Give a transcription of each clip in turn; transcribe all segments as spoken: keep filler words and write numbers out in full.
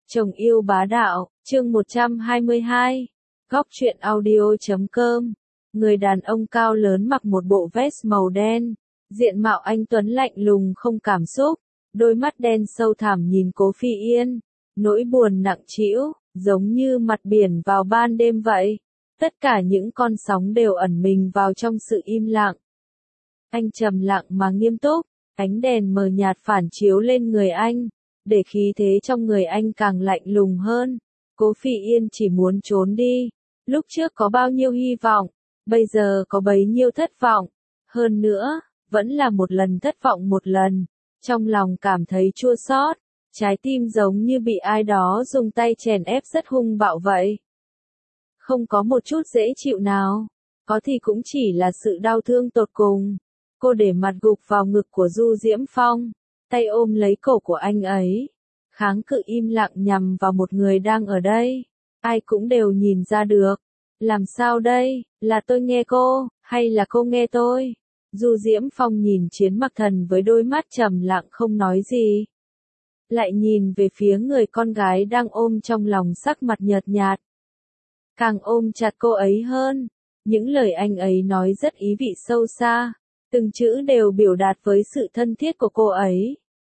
Chồng yêu bá đạo, chương một trăm hai mươi hai. Góc truyện audio chấm com. Người đàn ông cao lớn mặc một bộ vest màu đen, diện mạo anh tuấn lạnh lùng không cảm xúc, đôi mắt đen sâu thẳm nhìn Cố Phi Yên, nỗi buồn nặng trĩu, giống như mặt biển vào ban đêm vậy. Tất cả những con sóng đều ẩn mình vào trong sự im lặng. Anh trầm lặng mà nghiêm túc, ánh đèn mờ nhạt phản chiếu lên người anh, để khí thế trong người anh càng lạnh lùng hơn. Cố Phi Yên chỉ muốn trốn đi. Lúc trước có bao nhiêu hy vọng, bây giờ có bấy nhiêu thất vọng. Hơn nữa, vẫn là một lần thất vọng một lần. Trong lòng cảm thấy chua xót, trái tim giống như bị ai đó dùng tay chèn ép rất hung bạo vậy. Không có một chút dễ chịu nào, có thì cũng chỉ là sự đau thương tột cùng. Cô để mặt gục vào ngực của Du Diễm Phong, tay ôm lấy cổ của anh ấy, kháng cự im lặng nhằm vào một người đang ở đây. Ai cũng đều nhìn ra được. Làm sao đây, là tôi nghe cô, hay là cô nghe tôi? Du Diễm Phong nhìn Chiến Mặc Thần với đôi mắt trầm lặng không nói gì. Lại nhìn về phía người con gái đang ôm trong lòng, sắc mặt nhợt nhạt. Càng ôm chặt cô ấy hơn. Những lời anh ấy nói rất ý vị sâu xa. Từng chữ đều biểu đạt với sự thân thiết của cô ấy.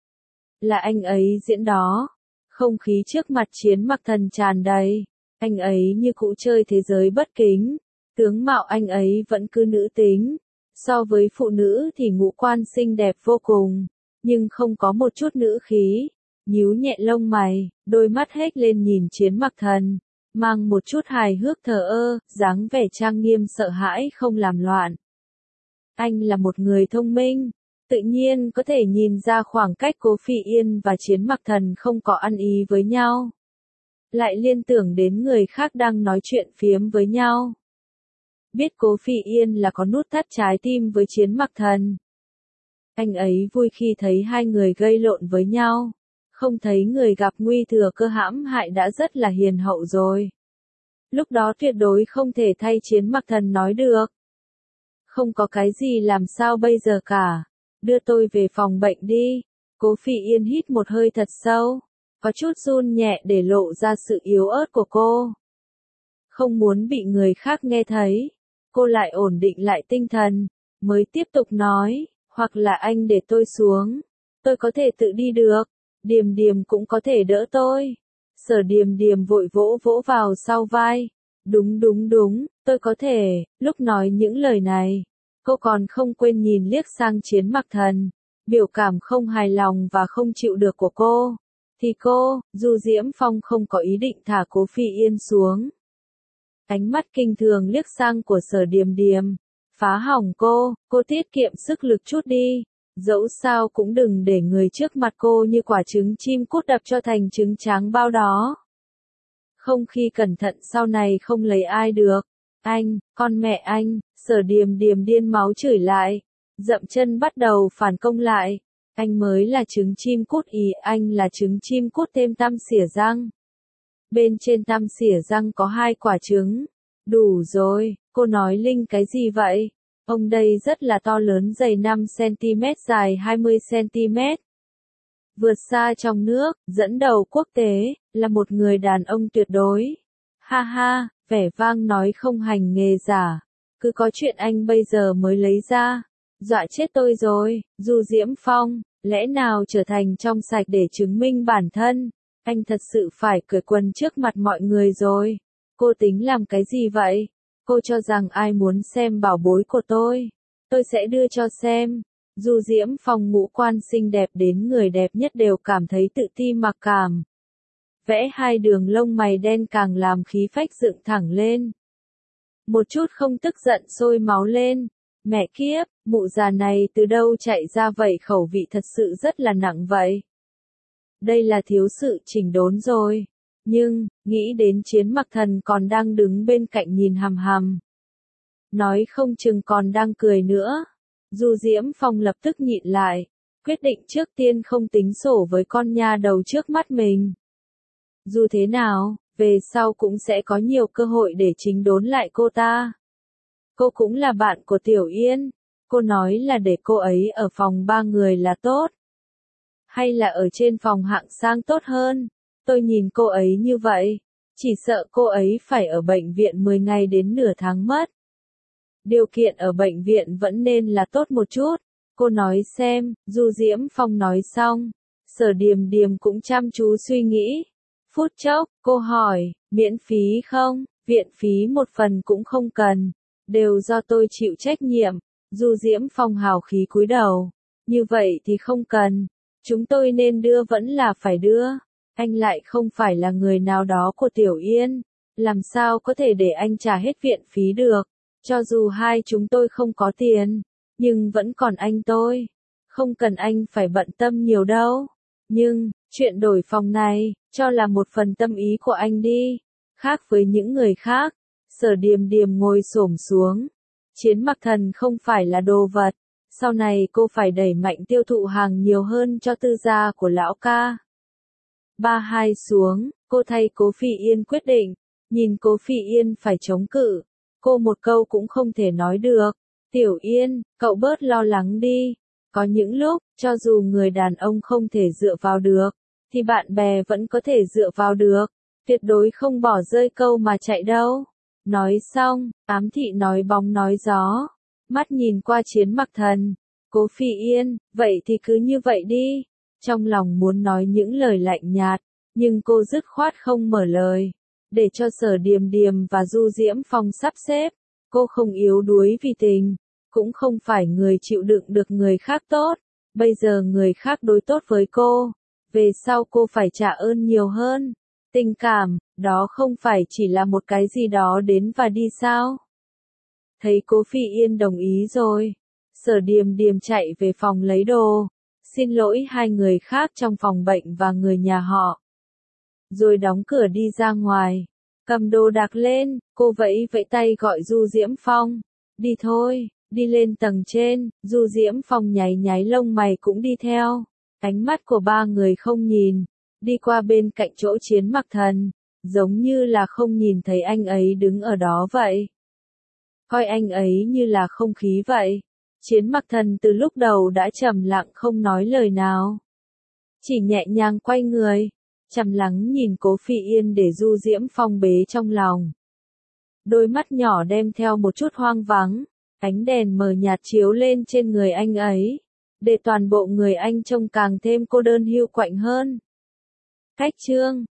Là anh ấy diễn đó. Không khí trước mặt Chiến Mặc Thần tràn đầy. Anh ấy như cũ chơi thế giới bất kính. Tướng mạo anh ấy vẫn cứ nữ tính. So với phụ nữ thì ngũ quan xinh đẹp vô cùng. Nhưng không có một chút nữ khí. Nhíu nhẹ lông mày, đôi mắt hếch lên nhìn Chiến Mặc Thần. Mang một chút hài hước thờ ơ, dáng vẻ trang nghiêm sợ hãi không làm loạn. Anh là một người thông minh, tự nhiên có thể nhìn ra khoảng cách Cố Phi Yên và Chiến Mặc Thần không có ăn ý với nhau. Lại liên tưởng đến người khác đang nói chuyện phiếm với nhau. Biết Cố Phi Yên là có nút thắt trái tim với Chiến Mặc Thần. Anh ấy vui khi thấy hai người gây lộn với nhau. Không thấy người gặp nguy thừa cơ hãm hại đã rất là hiền hậu rồi. Lúc đó tuyệt đối không thể thay Chiến Mặc Thần nói được. Không có cái gì làm sao bây giờ cả. Đưa tôi về phòng bệnh đi. Cố Phi Yên hít một hơi thật sâu. Có chút run nhẹ để lộ ra sự yếu ớt của cô. Không muốn bị người khác nghe thấy. Cô lại ổn định lại tinh thần. Mới tiếp tục nói. Hoặc là anh để tôi xuống. Tôi có thể tự đi được. Điềm Điềm cũng có thể đỡ tôi. Sở Điềm Điềm vội vỗ vỗ vào sau vai. Đúng đúng đúng, tôi có thể. Lúc nói những lời này, cô còn không quên nhìn liếc sang Chiến Mặc Thần. Biểu cảm không hài lòng và không chịu được của cô. Thì cô, Du Diễm Phong không có ý định thả Cố Phi Yên xuống. Ánh mắt kinh thường liếc sang của Sở Điềm Điềm. Phá hỏng cô, cô tiết kiệm sức lực chút đi. Dẫu sao cũng đừng để người trước mặt cô như quả trứng chim cút đập cho thành trứng tráng bao đó. Không khi cẩn thận sau này không lấy ai được. Anh, con mẹ anh, Sở Điềm Điềm điên máu chửi lại. Dậm chân bắt đầu phản công lại. Anh mới là trứng chim cút ý, anh là trứng chim cút thêm tăm xỉa răng. Bên trên tăm xỉa răng có hai quả trứng. Đủ rồi, cô nói linh cái gì vậy? Ông đây rất là to lớn, dày năm xăng-ti-mét, dài hai mươi xăng-ti-mét. Vượt xa trong nước, dẫn đầu quốc tế, là một người đàn ông tuyệt đối. Ha ha, vẻ vang nói không hành nghề giả. Cứ có chuyện anh bây giờ mới lấy ra. Dọa chết tôi rồi, Du Diễm Phong, lẽ nào trở thành trong sạch để chứng minh bản thân. Anh thật sự phải cởi quần trước mặt mọi người rồi. Cô tính làm cái gì vậy? Cô cho rằng ai muốn xem bảo bối của tôi, tôi sẽ đưa cho xem. Du Diễm Phong ngũ quan xinh đẹp đến người đẹp nhất đều cảm thấy tự ti mặc cảm. Vẽ hai đường lông mày đen càng làm khí phách dựng thẳng lên. Một chút không tức giận sôi máu lên. Mẹ kiếp, mụ già này từ đâu chạy ra vậy, khẩu vị thật sự rất là nặng vậy. Đây là thiếu sự chỉnh đốn rồi. Nhưng, nghĩ đến Chiến Mặc Thần còn đang đứng bên cạnh nhìn hằm hằm. Nói không chừng còn đang cười nữa. Du Diễm Phong lập tức nhịn lại. Quyết định trước tiên không tính sổ với con nha đầu trước mắt mình. Dù thế nào, về sau cũng sẽ có nhiều cơ hội để chỉnh đốn lại cô ta. Cô cũng là bạn của Tiểu Yên. Cô nói là để cô ấy ở phòng ba người là tốt. Hay là ở trên phòng hạng sang tốt hơn. Tôi nhìn cô ấy như vậy, chỉ sợ cô ấy phải ở bệnh viện mười ngày đến nửa tháng mất. Điều kiện ở bệnh viện vẫn nên là tốt một chút. Cô nói xem, Du Diễm Phong nói xong. Sở Điềm Điềm cũng chăm chú suy nghĩ. Phút chốc, cô hỏi, miễn phí không? Viện phí một phần cũng không cần. Đều do tôi chịu trách nhiệm. Du Diễm Phong hào khí cúi đầu. Như vậy thì không cần. Chúng tôi nên đưa vẫn là phải đưa. Anh lại không phải là người nào đó của Tiểu Yên. Làm sao có thể để anh trả hết viện phí được? Cho dù hai chúng tôi không có tiền, nhưng vẫn còn anh tôi. Không cần anh phải bận tâm nhiều đâu. Nhưng, chuyện đổi phòng này, cho là một phần tâm ý của anh đi. Khác với những người khác, Sở Điềm Điềm ngồi xổm xuống. Chiến Mặc Thần không phải là đồ vật. Sau này cô phải đẩy mạnh tiêu thụ hàng nhiều hơn cho tư gia của lão ca. Ba hai xuống, cô thay Cố Phi Yên quyết định. Nhìn Cố Phi Yên phải chống cự. Cô một câu cũng không thể nói được. Tiểu Yên, cậu bớt lo lắng đi. Có những lúc, cho dù người đàn ông không thể dựa vào được, thì bạn bè vẫn có thể dựa vào được. Tuyệt đối không bỏ rơi câu mà chạy đâu. Nói xong, ám thị nói bóng nói gió. Mắt nhìn qua Chiến Mặc Thần. Cố Phi Yên, vậy thì cứ như vậy đi. Trong lòng muốn nói những lời lạnh nhạt, nhưng cô dứt khoát không mở lời. Để cho Sở Điềm Điềm và Du Diễm Phong sắp xếp. Cô không yếu đuối vì tình, cũng không phải người chịu đựng được người khác tốt. Bây giờ người khác đối tốt với cô, về sau cô phải trả ơn nhiều hơn. Tình cảm, đó không phải chỉ là một cái gì đó đến và đi sao? Thấy Cố Phi Yên đồng ý rồi, Sở Điềm Điềm chạy về phòng lấy đồ, xin lỗi hai người khác trong phòng bệnh và người nhà họ. Rồi đóng cửa đi ra ngoài, cầm đồ đạc lên, cô vẫy vẫy tay gọi Du Diễm Phong. Đi thôi, đi lên tầng trên, Du Diễm Phong nháy nháy lông mày cũng đi theo. Ánh mắt của ba người không nhìn, đi qua bên cạnh chỗ Chiến Mặc Thần, giống như là không nhìn thấy anh ấy đứng ở đó vậy. Coi anh ấy như là không khí vậy. Chiến Mặc Thần từ lúc đầu đã trầm lặng không nói lời nào. Chỉ nhẹ nhàng quay người, trầm lắng nhìn Cố Phi Yên để Du Diễm Phong bế trong lòng. Đôi mắt nhỏ đem theo một chút hoang vắng, ánh đèn mờ nhạt chiếu lên trên người anh ấy, để toàn bộ người anh trông càng thêm cô đơn hiu quạnh hơn. Cách chương